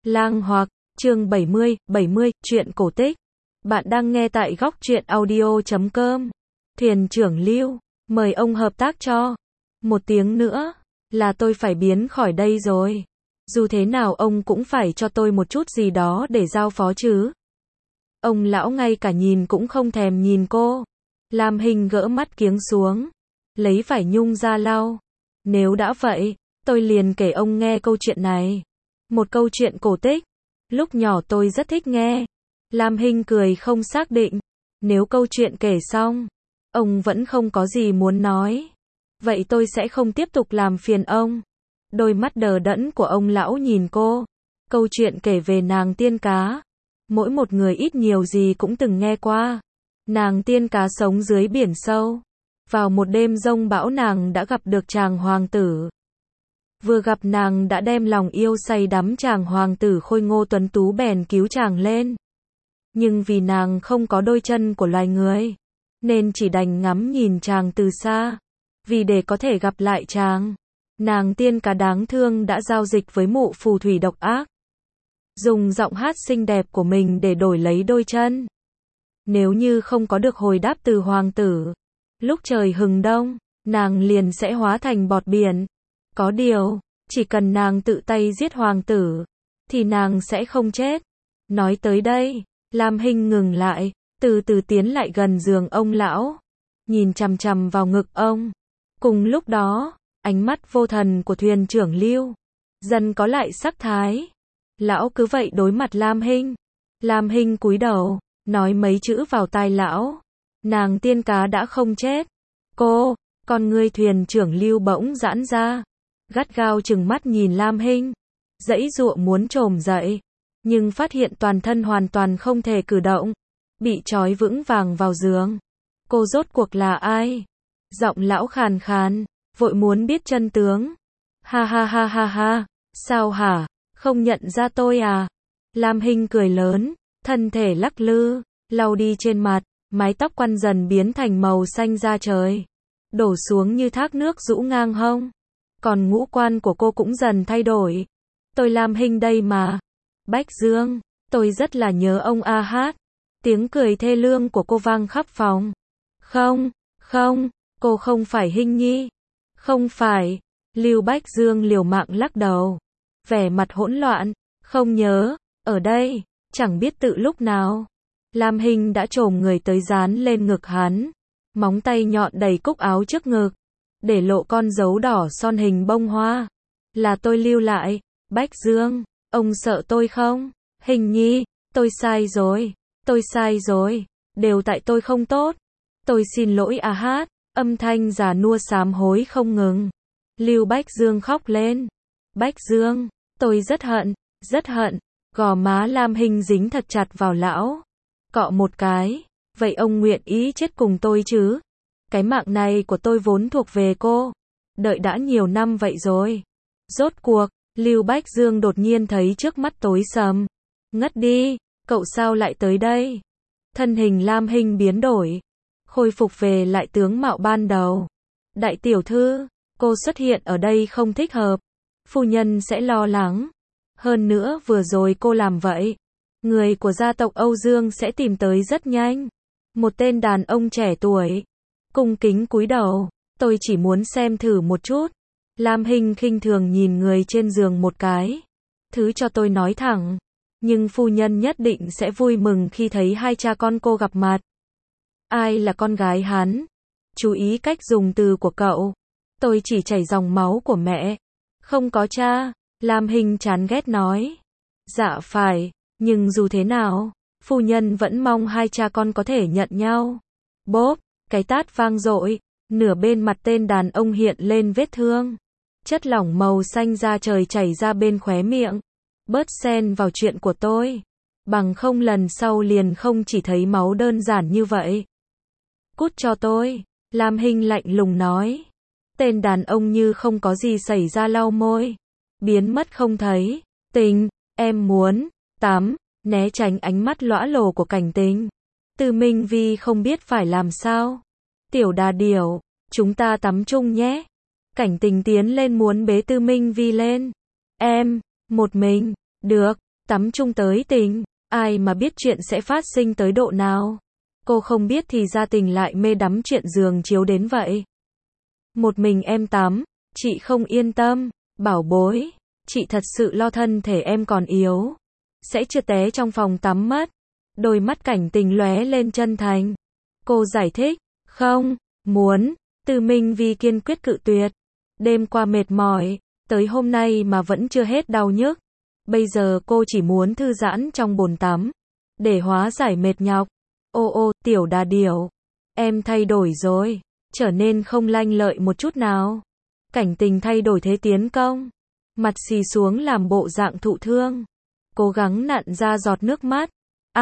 Lang Hoặc, chương 70, truyện cổ tích. Bạn đang nghe tại góc truyện audio.com. Thuyền trưởng Lưu, mời ông hợp tác cho. Một tiếng nữa, là tôi phải biến khỏi đây rồi. Dù thế nào ông cũng phải cho tôi một chút gì đó để giao phó chứ. Ông lão ngay cả nhìn cũng không thèm nhìn cô. Lam Hinh gỡ mắt kiếng xuống, lấy vải nhung ra lau. Nếu đã vậy, tôi liền kể ông nghe câu chuyện này. Một câu chuyện cổ tích. Lúc nhỏ tôi rất thích nghe. Lam Hinh cười không xác định. Nếu câu chuyện kể xong, ông vẫn không có gì muốn nói, vậy tôi sẽ không tiếp tục làm phiền ông. Đôi mắt đờ đẫn của ông lão nhìn cô. Câu chuyện kể về nàng tiên cá. Mỗi một người ít nhiều gì cũng từng nghe qua. Nàng tiên cá sống dưới biển sâu. Vào một đêm giông bão nàng đã gặp được chàng hoàng tử. Vừa gặp nàng đã đem lòng yêu say đắm chàng hoàng tử khôi ngô tuấn tú bèn cứu chàng lên. Nhưng vì nàng không có đôi chân của loài người, nên chỉ đành ngắm nhìn chàng từ xa. Vì để có thể gặp lại chàng, nàng tiên cá đáng thương đã giao dịch với mụ phù thủy độc ác. Dùng giọng hát xinh đẹp của mình để đổi lấy đôi chân. Nếu như không có được hồi đáp từ hoàng tử, lúc trời hừng đông, nàng liền sẽ hóa thành bọt biển. Có điều, chỉ cần nàng tự tay giết hoàng tử, thì nàng sẽ không chết. Nói tới đây, Lam Hinh ngừng lại, từ từ tiến lại gần giường ông lão, nhìn chằm chằm vào ngực ông. Cùng lúc đó, ánh mắt vô thần của thuyền trưởng Lưu dần có lại sắc thái. Lão cứ vậy đối mặt Lam Hinh. Lam Hinh cúi đầu, nói mấy chữ vào tai lão. Nàng tiên cá đã không chết. Con ngươi thuyền trưởng Lưu bỗng giãn ra, gắt gao trừng mắt nhìn Lam Hinh, giãy giụa muốn trồm dậy, nhưng phát hiện toàn thân hoàn toàn không thể cử động, bị trói vững vàng vào giường. Cô rốt cuộc là ai? Giọng lão khàn khàn, vội muốn biết chân tướng. Ha ha ha ha ha, sao hả? Không nhận ra tôi à? Lam Hinh cười lớn, thân thể lắc lư, lau đi trên mặt, mái tóc quăn dần biến thành màu xanh da trời, đổ xuống như thác nước rũ ngang hông. Còn ngũ quan của cô cũng dần thay đổi. Tôi Lam Hinh đây mà. Bách Dương, tôi rất là nhớ ông a hát. Tiếng cười thê lương của cô vang khắp phòng. Không, cô không phải Hinh Nhi. Không phải. Lưu Bách Dương liều mạng lắc đầu, vẻ mặt hỗn loạn. Không nhớ, ở đây, chẳng biết tự lúc nào. Lam Hinh đã chồm người tới dán lên ngực hắn, móng tay nhọn đầy cúc áo trước ngực, để lộ con dấu đỏ son hình bông hoa. Là tôi lưu lại. Bách Dương, ông sợ tôi không? Hình Nhi, tôi sai rồi, đều tại tôi không tốt. Tôi xin lỗi a hát. Âm thanh già nua sám hối không ngừng. Lưu Bách Dương khóc lên. Bách Dương, tôi rất hận. Gò má Lam Hinh dính thật chặt vào lão, cọ một cái. Vậy ông nguyện ý chết cùng tôi chứ? Cái mạng này của tôi vốn thuộc về cô. Đợi đã nhiều năm vậy rồi. Rốt cuộc, Lưu Bách Dương đột nhiên thấy trước mắt tối sầm. Ngất đi, cậu sao lại tới đây? Thân hình Lam Hinh biến đổi, khôi phục về lại tướng mạo ban đầu. Đại tiểu thư, cô xuất hiện ở đây không thích hợp. Phu nhân sẽ lo lắng. Hơn nữa vừa rồi cô làm vậy, người của gia tộc Âu Dương sẽ tìm tới rất nhanh. Một tên đàn ông trẻ tuổi, cung kính cúi đầu. Tôi chỉ muốn xem thử một chút. Lam Hinh khinh thường nhìn người trên giường một cái. Thứ cho tôi nói thẳng. Nhưng phu nhân nhất định sẽ vui mừng khi thấy hai cha con cô gặp mặt. Ai là con gái hắn? Chú ý cách dùng từ của cậu. Tôi chỉ chảy dòng máu của mẹ. Không có cha. Lam Hinh chán ghét nói. Dạ phải, nhưng dù thế nào, phu nhân vẫn mong hai cha con có thể nhận nhau. Bốp, cái tát vang dội. Nửa bên mặt tên đàn ông hiện lên vết thương. Chất lỏng màu xanh da trời chảy ra bên khóe miệng. Bớt xen vào chuyện của tôi. Bằng không lần sau liền không chỉ thấy máu đơn giản như vậy. Cút cho tôi. Lam Hinh lạnh lùng nói. Tên đàn ông như không có gì xảy ra lau môi, biến mất không thấy. Tình, em muốn tắm. Né tránh ánh mắt lõa lồ của Cảnh Tình, Tư Minh Vi không biết phải làm sao. Tiểu Đà Điểu, chúng ta tắm chung nhé. Cảnh Tình tiến lên muốn bế Tư Minh Vi lên. Em, một mình, được. Tắm chung tới tình, ai mà biết chuyện sẽ phát sinh tới độ nào. Cô không biết thì ra tình lại mê đắm chuyện giường chiếu đến vậy. Một mình em tắm, chị không yên tâm, bảo bối, chị thật sự lo thân thể em còn yếu. Sẽ chưa té trong phòng tắm mất. Đôi mắt Cảnh Tình lóe lên chân thành. Cô giải thích, không, muốn, Từ Minh Vi kiên quyết cự tuyệt. Đêm qua mệt mỏi, tới hôm nay mà vẫn chưa hết đau nhức. Bây giờ cô chỉ muốn thư giãn trong bồn tắm, để hóa giải mệt nhọc. Ô ô, Tiểu Đà Điểu, em thay đổi rồi, trở nên không lanh lợi một chút nào. Cảnh Tình thay đổi thế tiến công, mặt xì xuống làm bộ dạng thụ thương, cố gắng nặn ra giọt nước mắt.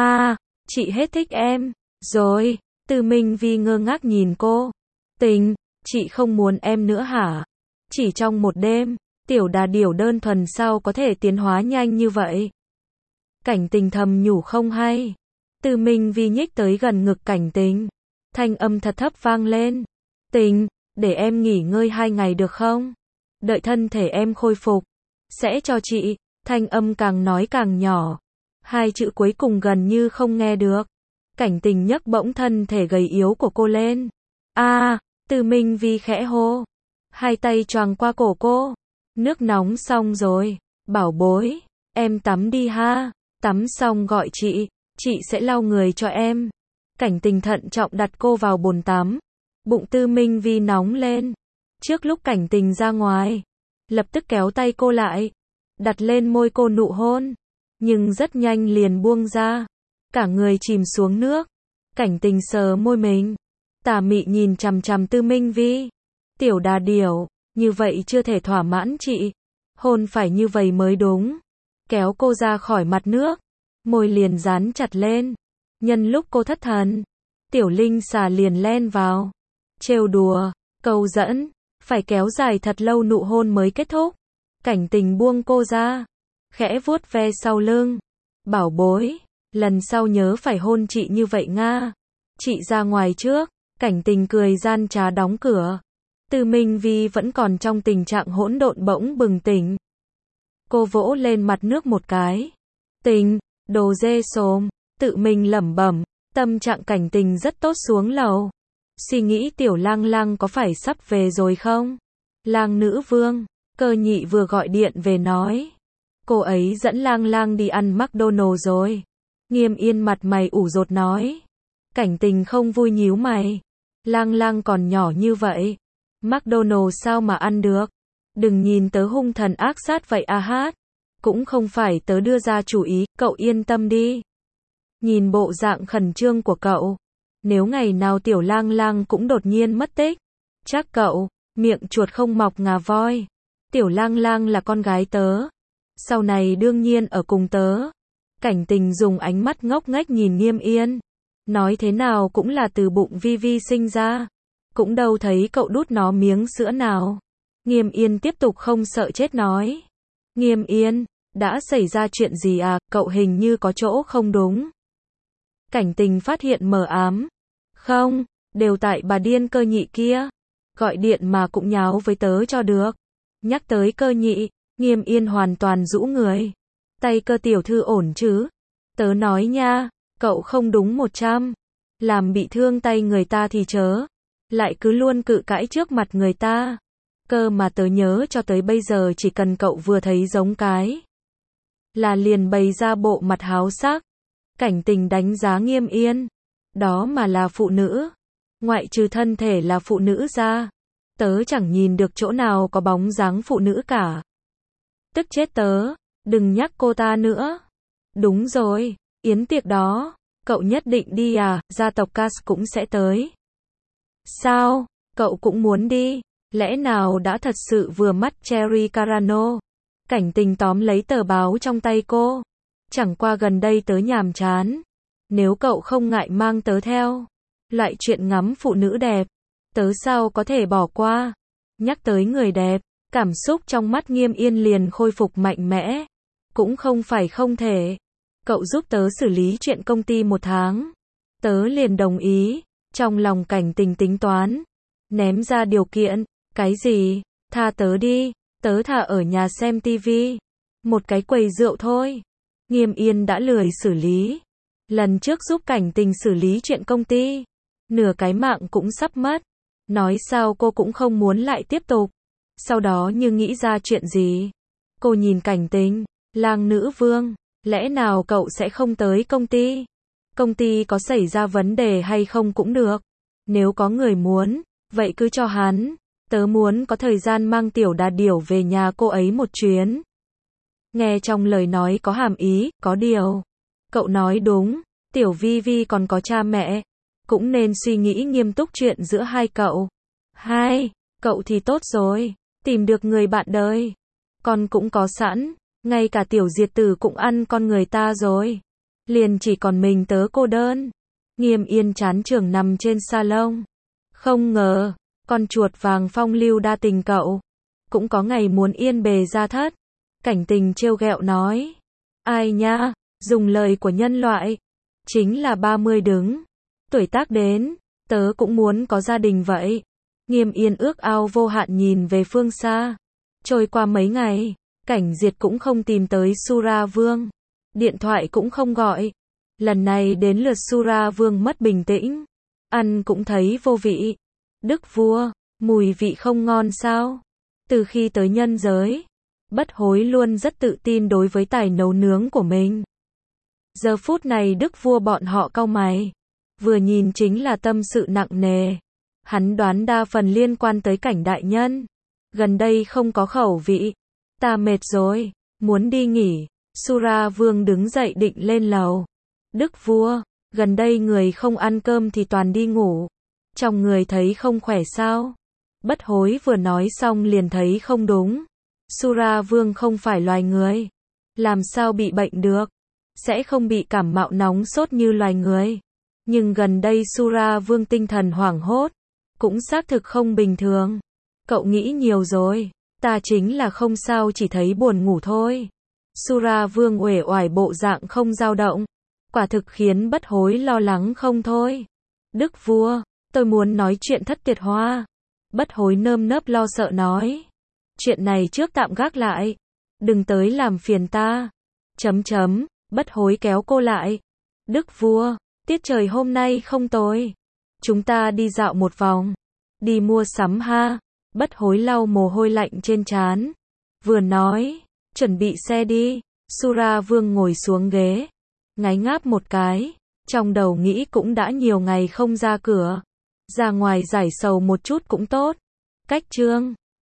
Chị hết thích em, rồi. Từ Minh Vi ngơ ngác nhìn cô. Tình, chị không muốn em nữa hả? Chỉ trong một đêm, Tiểu Đà Điểu đơn thuần sao có thể tiến hóa nhanh như vậy? Cảnh Tình thầm nhủ không hay. Từ Minh Vi nhích tới gần ngực Cảnh Tình. Thanh âm thật thấp vang lên. Tình, để em nghỉ ngơi 2 ngày được không? Đợi thân thể em khôi phục, sẽ cho chị. Thanh âm càng nói càng nhỏ. 2 chữ cuối cùng gần như không nghe được. Cảnh Tình nhấc bỗng thân thể gầy yếu của cô lên. Từ Minh Vi khẽ hô. 2 tay choàng qua cổ cô. Nước nóng xong rồi. Bảo bối, em tắm đi ha. Tắm xong gọi chị sẽ lau người cho em. Cảnh Tình thận trọng đặt cô vào bồn tắm. Bụng Từ Minh Vi nóng lên. Trước lúc Cảnh Tình ra ngoài, lập tức kéo tay cô lại, đặt lên môi cô nụ hôn. Nhưng rất nhanh liền buông ra. Cả người chìm xuống nước. Cảnh Tình sờ môi mình, tà mị nhìn chằm chằm Từ Minh Vi. Tiểu Đà Điểu, như vậy chưa thể thỏa mãn chị. Hôn phải như vậy mới đúng. Kéo cô ra khỏi mặt nước, môi liền dán chặt lên. Nhân lúc cô thất thần, Tiểu Linh xà liền len vào, trêu đùa, câu dẫn, phải kéo dài thật lâu nụ hôn mới kết thúc. Cảnh Tình buông cô ra, khẽ vuốt ve sau lưng. Bảo bối, lần sau nhớ phải hôn chị như vậy nga. Chị ra ngoài trước. Cảnh Tình cười gian trá đóng cửa. Từ Minh Vi vẫn còn trong tình trạng hỗn độn bỗng bừng tỉnh. Cô vỗ lên mặt nước một cái. Tình, đồ dê xồm, tự mình lẩm bẩm. Tâm trạng Cảnh Tình rất tốt xuống lầu. Suy nghĩ Tiểu Lang Lang có phải sắp về rồi không? Lang nữ vương, Cơ Nhị vừa gọi điện về nói. Cô ấy dẫn Lang Lang đi ăn McDonald's rồi. Nghiêm Yên mặt mày ủ rột nói. Cảnh Tình không vui nhíu mày. Lang Lang còn nhỏ như vậy, McDonald's sao mà ăn được? Đừng nhìn tớ hung thần ác sát vậy hát. Cũng không phải tớ đưa ra chủ ý, cậu yên tâm đi. Nhìn bộ dạng khẩn trương của cậu, nếu ngày nào Tiểu Lang Lang cũng đột nhiên mất tích, chắc cậu, miệng chuột không mọc ngà voi. Tiểu Lang Lang là con gái tớ, sau này đương nhiên ở cùng tớ. Cảnh Tình dùng ánh mắt ngốc nghếch nhìn Nghiêm Yên. Nói thế nào cũng là từ bụng Vi Vi sinh ra. Cũng đâu thấy cậu đút nó miếng sữa nào. Nghiêm Yên tiếp tục không sợ chết nói. Nghiêm Yên, đã xảy ra chuyện gì à, cậu hình như có chỗ không đúng. Cảnh Tình phát hiện mờ ám. Không, đều tại bà điên Cơ Nhị kia. Gọi điện mà cũng nháo với tớ cho được. Nhắc tới Cơ Nhị, Nghiêm Yên hoàn toàn rũ người. Tay Cơ tiểu thư ổn chứ? Tớ nói nha, cậu không đúng 100. Làm bị thương tay người ta thì chớ. Lại cứ luôn cự cãi trước mặt người ta. Cơ mà tớ nhớ cho tới bây giờ chỉ cần cậu vừa thấy giống cái là liền bày ra bộ mặt háo sắc. Cảnh Tình đánh giá Nghiêm Yên. Đó mà là phụ nữ. Ngoại trừ thân thể là phụ nữ ra, tớ chẳng nhìn được chỗ nào có bóng dáng phụ nữ cả. Tức chết tớ, đừng nhắc cô ta nữa. Đúng rồi, yến tiệc đó, cậu nhất định đi à, gia tộc Cass cũng sẽ tới. Sao, cậu cũng muốn đi? Lẽ nào đã thật sự vừa mắt Cherry Carano? Cảnh Tình tóm lấy tờ báo trong tay cô. Chẳng qua gần đây tớ nhàm chán. Nếu cậu không ngại mang tớ theo. Loại chuyện ngắm phụ nữ đẹp, tớ sao có thể bỏ qua. Nhắc tới người đẹp, cảm xúc trong mắt Nghiêm Yên liền khôi phục mạnh mẽ. Cũng không phải không thể. Cậu giúp tớ xử lý chuyện công ty 1 tháng. Tớ liền đồng ý. Trong lòng Cảnh Tình tính toán. Ném ra điều kiện. Cái gì? Tha tớ đi. Tớ thà ở nhà xem tivi. Một cái quầy rượu thôi. Nghiêm Yên đã lười xử lý. Lần trước giúp Cảnh Tình xử lý chuyện công ty, nửa cái mạng cũng sắp mất. Nói sao cô cũng không muốn lại tiếp tục. Sau đó như nghĩ ra chuyện gì. Cô nhìn Cảnh Tình, Lang nữ vương, lẽ nào cậu sẽ không tới công ty? Công ty có xảy ra vấn đề hay không cũng được. Nếu có người muốn, vậy cứ cho hắn. Tớ muốn có thời gian mang tiểu đà điểu về nhà cô ấy một chuyến. Nghe trong lời nói có hàm ý, có điều. Cậu nói đúng, tiểu Vi Vi còn có cha mẹ. Cũng nên suy nghĩ nghiêm túc chuyện giữa hai cậu. Hai, cậu thì tốt rồi, tìm được người bạn đời. Con cũng có sẵn, ngay cả tiểu Diệt Tử cũng ăn con người ta rồi. Liền chỉ còn mình tớ cô đơn. Nghiêm Yên chán chường nằm trên salon. Không ngờ, con chuột vàng phong lưu đa tình cậu. Cũng có ngày muốn yên bề gia thất. Cảnh Tình trêu ghẹo nói. Ai nha, dùng lời của nhân loại. Chính là 30 đứng. Tuổi tác đến, tớ cũng muốn có gia đình vậy. Nghiêm Yên ước ao vô hạn nhìn về phương xa. Trôi qua mấy ngày, Cảnh Diệt cũng không tìm tới Sura Vương. Điện thoại cũng không gọi. Lần này đến lượt Sura Vương mất bình tĩnh. Ăn cũng thấy vô vị. Đức vua, mùi vị không ngon sao? Từ khi tới nhân giới, Bất Hối luôn rất tự tin đối với tài nấu nướng của mình. Giờ phút này đức vua bọn họ cau mày. Vừa nhìn chính là tâm sự nặng nề. Hắn đoán đa phần liên quan tới Cảnh đại nhân. Gần đây không có khẩu vị. Ta mệt rồi, muốn đi nghỉ. Sura Vương đứng dậy định lên lầu. Đức vua, gần đây người không ăn cơm thì toàn đi ngủ. Trong người thấy không khỏe sao? Bất Hối vừa nói xong liền thấy không đúng. Sura Vương không phải loài người. Làm sao bị bệnh được? Sẽ không bị cảm mạo nóng sốt như loài người. Nhưng gần đây Sura Vương tinh thần hoảng hốt. Cũng xác thực không bình thường. Cậu nghĩ nhiều rồi. Ta chính là không sao, chỉ thấy buồn ngủ thôi. Sura Vương uể oải bộ dạng không dao động. Quả thực khiến Bất Hối lo lắng không thôi. Đức vua, tôi muốn nói chuyện Thất Tiệt Hoa. Bất Hối nơm nớp lo sợ nói. Chuyện này trước tạm gác lại. Đừng tới làm phiền ta. Bất Hối kéo cô lại. Đức vua, tiết trời hôm nay không tồi. Chúng ta đi dạo một vòng. Đi mua sắm ha. Bất Hối lau mồ hôi lạnh trên trán. Vừa nói, chuẩn bị xe đi. Sura Vương ngồi xuống ghế. Ngáy ngáp một cái. Trong đầu nghĩ cũng đã nhiều ngày không ra cửa. Ra ngoài giải sầu một chút cũng tốt. Cách chương